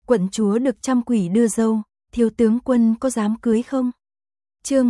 Quận chúa được trăm quỷ đưa dâu, thiếu tướng quân có dám cưới không? Chương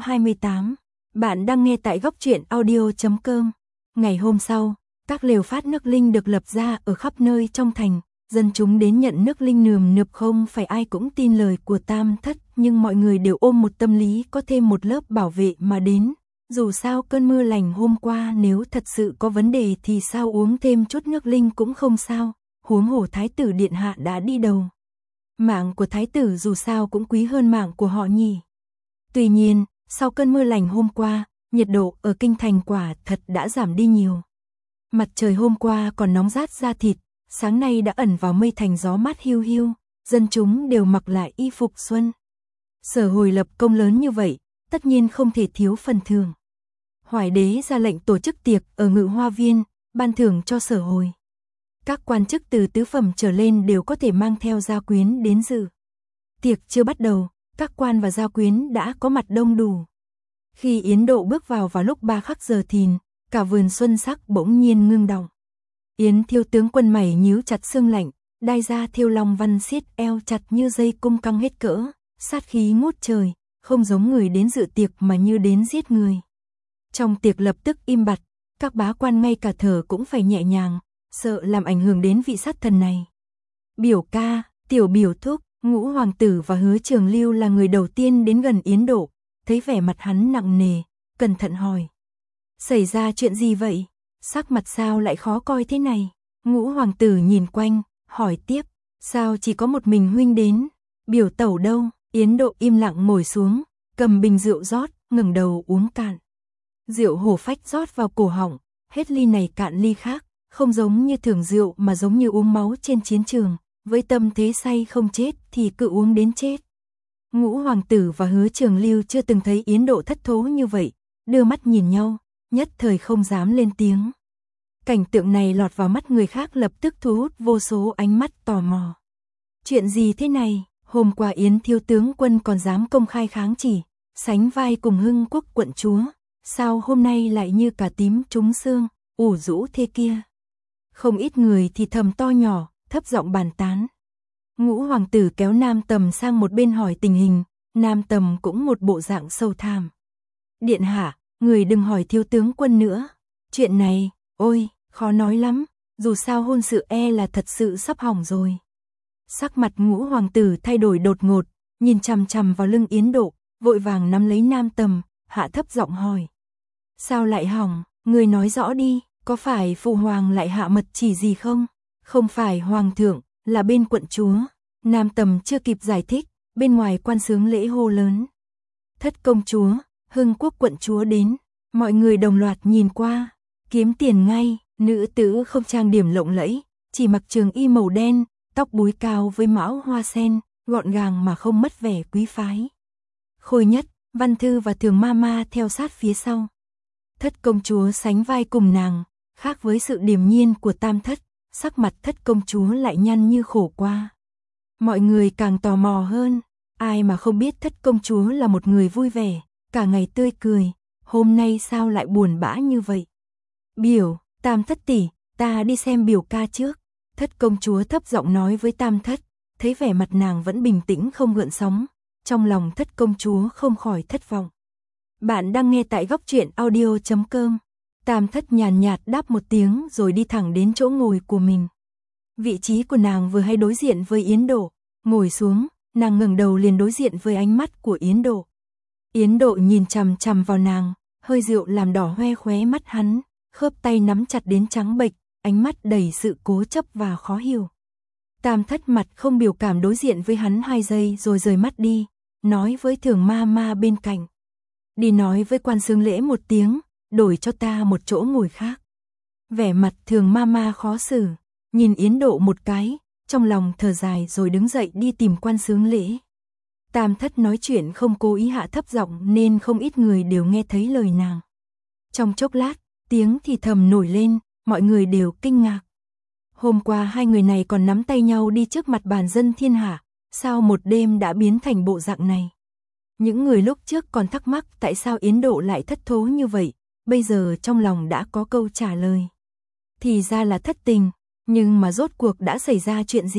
228. Bạn đang nghe tại góc truyện audio.com. Ngày hôm sau, các lều phát nước linh được lập ra ở khắp nơi trong thành, dân chúng đến nhận nước linh nườm nượp, không phải ai cũng tin lời của Tam Thất, nhưng mọi người đều ôm một tâm lý có thêm một lớp bảo vệ mà đến. Dù sao cơn mưa lành hôm qua nếu thật sự có vấn đề thì sao uống thêm chút nước linh cũng không sao, huống hồ thái tử điện hạ đã đi đầu. Mạng của thái tử dù sao cũng quý hơn mạng của họ nhỉ. Tuy nhiên, sau cơn mưa lành hôm qua, nhiệt độ ở kinh thành quả thật đã giảm đi nhiều. Mặt trời hôm qua còn nóng rát da thịt, sáng nay đã ẩn vào mây thành gió mát hiu hiu, dân chúng đều mặc lại y phục xuân. Sở Hồi lập công lớn như vậy, tất nhiên không thể thiếu phần thưởng. Hoài đế ra lệnh tổ chức tiệc ở Ngự Hoa Viên, ban thưởng cho Sở Hồi. Các quan chức từ tứ phẩm trở lên đều có thể mang theo gia quyến đến dự. Tiệc chưa bắt đầu, các quan và gia quyến đã có mặt đông đủ. Khi Yến Độ bước vào lúc 3 khắc giờ thìn, cả vườn xuân sắc bỗng nhiên ngưng động. Yến thiếu tướng quân mày nhíu chặt xương lạnh, đai da thêu long văn siết eo chặt như dây cung căng hết cỡ, sát khí ngút trời, không giống người đến dự tiệc mà như đến giết người. Trong tiệc lập tức im bặt, các bá quan ngay cả thở cũng phải nhẹ nhàng, sợ làm ảnh hưởng đến vị sát thần này. Biểu ca, tiểu biểu thúc, Ngũ hoàng tử và Hứa Trường Lưu là người đầu tiên đến gần Yến Độ, thấy vẻ mặt hắn nặng nề, cẩn thận hỏi. Xảy ra chuyện gì vậy? Sắc mặt sao lại khó coi thế này? Ngũ hoàng tử nhìn quanh, hỏi tiếp, sao chỉ có một mình huynh đến? Biểu tẩu đâu? Yến Độ im lặng ngồi xuống, cầm bình rượu rót, ngẩng đầu uống cạn. Rượu hổ phách rót vào cổ họng, hết ly này cạn ly khác, không giống như thưởng rượu mà giống như uống máu trên chiến trường, với tâm thế say không chết thì cứ uống đến chết. Ngũ hoàng tử và Hứa Trường Lưu chưa từng thấy Yến Độ thất thố như vậy, đưa mắt nhìn nhau, nhất thời không dám lên tiếng. Cảnh tượng này lọt vào mắt người khác lập tức thu hút vô số ánh mắt tò mò. Chuyện gì thế này? Hôm qua Yến thiếu tướng quân còn dám công khai kháng chỉ, sánh vai cùng Hưng Quốc quận chúa, sao hôm nay lại như cả tím trúng xương, ủ rũ thế kia? Không ít người thì thầm to nhỏ, thấp giọng bàn tán. Ngũ hoàng tử kéo Nam Tầm sang một bên hỏi tình hình, Nam Tầm cũng một bộ dạng sâu thẳm. Điện hạ, người đừng hỏi thiếu tướng quân nữa. Chuyện này, ôi, khó nói lắm, dù sao hôn sự là thật sự sắp hỏng rồi. Sắc mặt Ngũ hoàng tử thay đổi đột ngột, nhìn chằm chằm vào lưng Yến Độ, vội vàng nắm lấy Nam Tầm, hạ thấp giọng hỏi. Sao lại hỏng, người nói rõ đi, có phải phụ hoàng lại hạ mật chỉ gì không? Không phải hoàng thượng, là bên quận chúa. Nam Tầm chưa kịp giải thích, bên ngoài quan xướng lễ hô lớn. Thất công chúa, Hưng Quốc quận chúa đến. Mọi người đồng loạt nhìn qua, kiếm tiền ngay. Nữ tử không trang điểm lộng lẫy, chỉ mặc trường y màu đen, tóc búi cao với mão hoa sen, gọn gàng mà không mất vẻ quý phái. Khôi Nhất, Văn Thư và Thường Mama theo sát phía sau. Thất công chúa sánh vai cùng nàng, khác với sự điềm nhiên của Tam Thất, sắc mặt thất công chúa lại nhăn như khổ qua. Mọi người càng tò mò hơn, ai mà không biết thất công chúa là một người vui vẻ, cả ngày tươi cười, hôm nay sao lại buồn bã như vậy? Biểu, Tam Thất tỷ, ta đi xem biểu ca trước. Thất công chúa thấp giọng nói với Tam Thất, thấy vẻ mặt nàng vẫn bình tĩnh không gợn sóng, trong lòng thất công chúa không khỏi thất vọng. Bạn đang nghe tại góc truyện audio.com. Tam Thất nhàn nhạt đáp một tiếng rồi đi thẳng đến chỗ ngồi của mình. Vị trí của nàng vừa hay đối diện với Yến Độ, ngồi xuống, nàng ngẩng đầu liền đối diện với ánh mắt của Yến Độ. Yến Độ nhìn chằm chằm vào nàng, hơi rượu làm đỏ hoe khóe mắt hắn, khớp tay nắm chặt đến trắng bệch, ánh mắt đầy sự cố chấp và khó hiểu. Tam Thất mặt không biểu cảm đối diện với hắn 2 giây rồi rời mắt đi, nói với Thường Mama bên cạnh. Đi nói với quan xướng lễ một tiếng, đổi cho ta một chỗ ngồi khác. Vẻ mặt Thường Mama khó xử, nhìn Yến Độ một cái, trong lòng thở dài rồi đứng dậy đi tìm quan xướng lễ. Tam Thất nói chuyện không cố ý hạ thấp giọng nên không ít người đều nghe thấy lời nàng. Trong chốc lát, tiếng thì thầm nổi lên, mọi người đều kinh ngạc. Hôm qua hai người này còn nắm tay nhau đi trước mặt bàn dân thiên hạ, sao một đêm đã biến thành bộ dạng này? Những người lúc trước còn thắc mắc tại sao Yến Độ lại thất thố như vậy, bây giờ trong lòng đã có câu trả lời. Thì ra là thất tình, nhưng mà rốt cuộc đã xảy ra chuyện gì?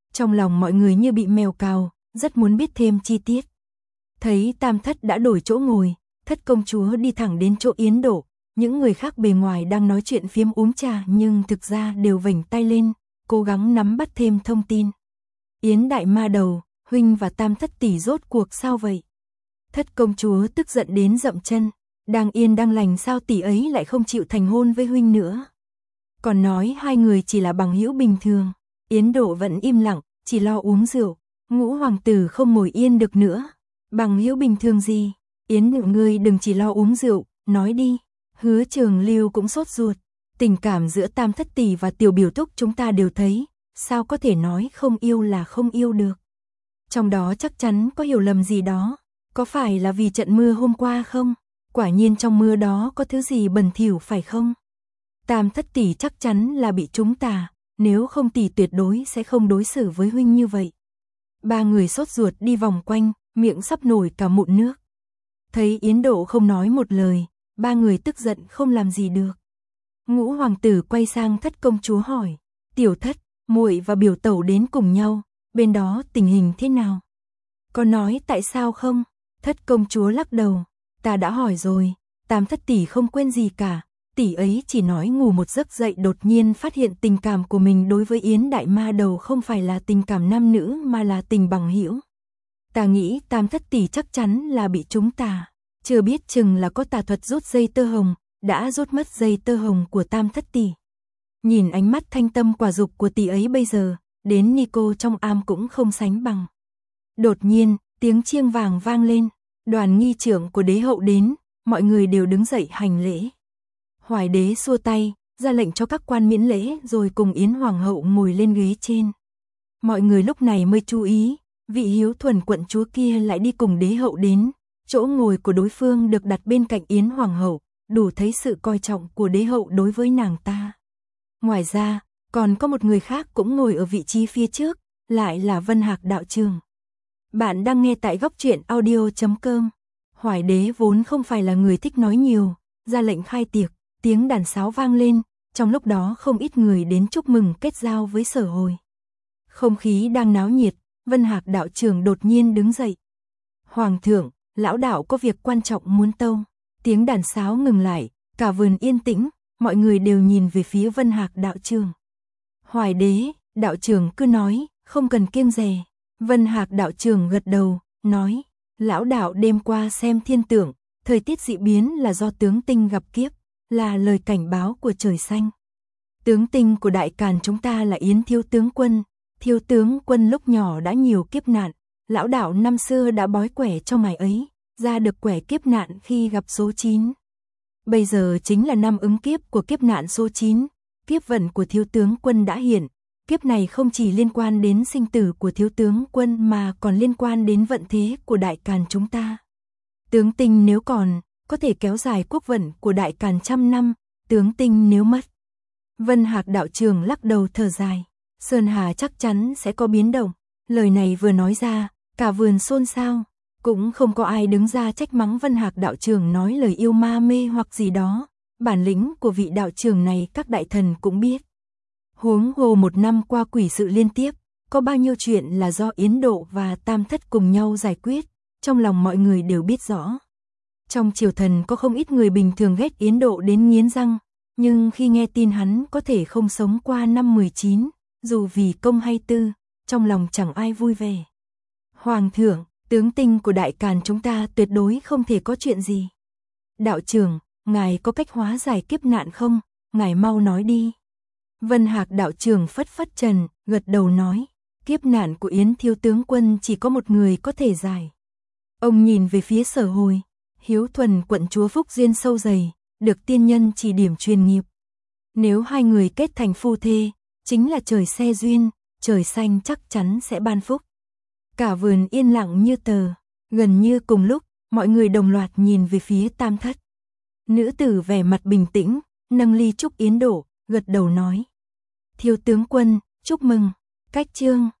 Trong lòng mọi người như bị mèo cào, rất muốn biết thêm chi tiết. Thấy Tam Thất đã đổi chỗ ngồi, Thất công chúa đi thẳng đến chỗ Yến Độ. Những người khác bề ngoài đang nói chuyện phiếm uống trà nhưng thực ra đều vểnh tay lên, cố gắng nắm bắt thêm thông tin. Yến đại ma đầu, huynh và Tam Thất tỷ rốt cuộc sao vậy? Thất công chúa tức giận đến dậm chân, đang yên đang lành sao tỷ ấy lại không chịu thành hôn với huynh nữa? Còn nói hai người chỉ là bằng hữu bình thường. Yến Độ vẫn im lặng, chỉ lo uống rượu. Ngũ hoàng tử không ngồi yên được nữa. Bằng hữu bình thường gì? Yến Độ ngươi đừng chỉ lo uống rượu, nói đi. Hứa Trường Lưu cũng sốt ruột. Tình cảm giữa Tam Thất tỷ và Tiểu Biểu Thúc chúng ta đều thấy, sao có thể nói không yêu là không yêu được? Trong đó chắc chắn có hiểu lầm gì đó, có phải là vì trận mưa hôm qua không? Quả nhiên trong mưa đó có thứ gì bẩn thỉu phải không? Tam Thất tỷ chắc chắn là bị trúng tà, nếu không tỷ tuyệt đối sẽ không đối xử với huynh như vậy. Ba người sốt ruột đi vòng quanh, miệng sắp nổi cả mụn nước. Thấy Yến Độ không nói một lời, ba người tức giận không làm gì được. Ngũ hoàng tử quay sang Thất công chúa hỏi, Tiểu Thất, muội và biểu tẩu đến cùng nhau, bên đó tình hình thế nào? Có nói tại sao không? Thất công chúa lắc đầu, ta đã hỏi rồi, Tam Thất tỷ không quên gì cả, tỷ ấy chỉ nói ngủ một giấc dậy đột nhiên phát hiện tình cảm của mình đối với Yến đại ma đầu không phải là tình cảm nam nữ mà là tình bằng hữu. Ta nghĩ Tam Thất tỷ chắc chắn là bị trúng tà, chưa biết chừng là có tà thuật rút dây tơ hồng, đã rút mất dây tơ hồng của Tam Thất tỷ. Nhìn ánh mắt thanh tâm quả dục của tỷ ấy bây giờ, đến Nico trong am cũng không sánh bằng. Đột nhiên, tiếng chiêng vàng vang lên, đoàn nghi trưởng của đế hậu đến, mọi người đều đứng dậy hành lễ. Hoài đế xua tay, ra lệnh cho các quan miễn lễ rồi cùng Yến hoàng hậu ngồi lên ghế trên. Mọi người lúc này mới chú ý, vị hiếu thuần quận chúa kia lại đi cùng đế hậu đến, chỗ ngồi của đối phương được đặt bên cạnh Yến hoàng hậu, đủ thấy sự coi trọng của đế hậu đối với nàng ta. Ngoài ra, còn có một người khác cũng ngồi ở vị trí phía trước, lại là Vân Hạc đạo trường. Bạn đang nghe tại góc truyện audio.com. Hoài đế vốn không phải là người thích nói nhiều, ra lệnh khai tiệc, tiếng đàn sáo vang lên, trong lúc đó không ít người đến chúc mừng kết giao với Sở Hồi. Không khí đang náo nhiệt, Vân Hạc đạo trưởng đột nhiên đứng dậy. Hoàng thượng, lão đạo có việc quan trọng muốn tâu. Tiếng đàn sáo ngừng lại, cả vườn yên tĩnh, mọi người đều nhìn về phía Vân Hạc đạo trưởng. Hoài đế, đạo trưởng cứ nói, không cần kiêng dè. Vân Hạc đạo trưởng gật đầu, nói, lão đạo đêm qua xem thiên tượng, thời tiết dị biến là do tướng tinh gặp kiếp, là lời cảnh báo của trời xanh. Tướng tinh của đại càn chúng ta là Yến thiếu tướng quân lúc nhỏ đã nhiều kiếp nạn, lão đạo năm xưa đã bói quẻ cho ngài ấy, ra được quẻ kiếp nạn khi gặp số 9. Bây giờ chính là năm ứng kiếp của kiếp nạn số 9, kiếp vận của thiếu tướng quân đã hiện, kiếp này không chỉ liên quan đến sinh tử của thiếu tướng quân mà còn liên quan đến vận thế của đại càn chúng ta. Tướng tinh nếu còn, có thể kéo dài quốc vận của đại càn trăm năm, tướng tinh nếu mất. Vân Hạc đạo trưởng lắc đầu thở dài, Sơn Hà chắc chắn sẽ có biến động, lời này vừa nói ra, cả vườn xôn xao, cũng không có ai đứng ra trách mắng Vân Hạc đạo trưởng nói lời yêu ma mê hoặc gì đó, bản lĩnh của vị đạo trưởng này các đại thần cũng biết. Huống hồ một năm qua quỷ sự liên tiếp, có bao nhiêu chuyện là do Yến Độ và Tam Thất cùng nhau giải quyết, trong lòng mọi người đều biết rõ. Trong triều thần có không ít người bình thường ghét Yến Độ đến nghiến răng, nhưng khi nghe tin hắn có thể không sống qua năm 19, dù vì công hay tư, trong lòng chẳng ai vui vẻ. Hoàng thượng, tướng tinh của đại càn chúng ta tuyệt đối không thể có chuyện gì. Đạo trưởng, ngài có cách hóa giải kiếp nạn không? Ngài mau nói đi. Vân Hạc đạo trưởng phất phất trần, gật đầu nói, kiếp nạn của Yến thiếu tướng quân chỉ có một người có thể giải. Ông nhìn về phía Sở Hồi, hiếu thuần quận chúa phúc duyên sâu dày, được tiên nhân chỉ điểm truyền nghiệp. Nếu hai người kết thành phu thê, chính là trời xe duyên, trời xanh chắc chắn sẽ ban phúc. Cả vườn yên lặng như tờ, gần như cùng lúc, mọi người đồng loạt nhìn về phía Tam Thất. Nữ tử vẻ mặt bình tĩnh, nâng ly chúc Yến Độ, gật đầu nói. Thiếu tướng quân, chúc mừng, cách chương.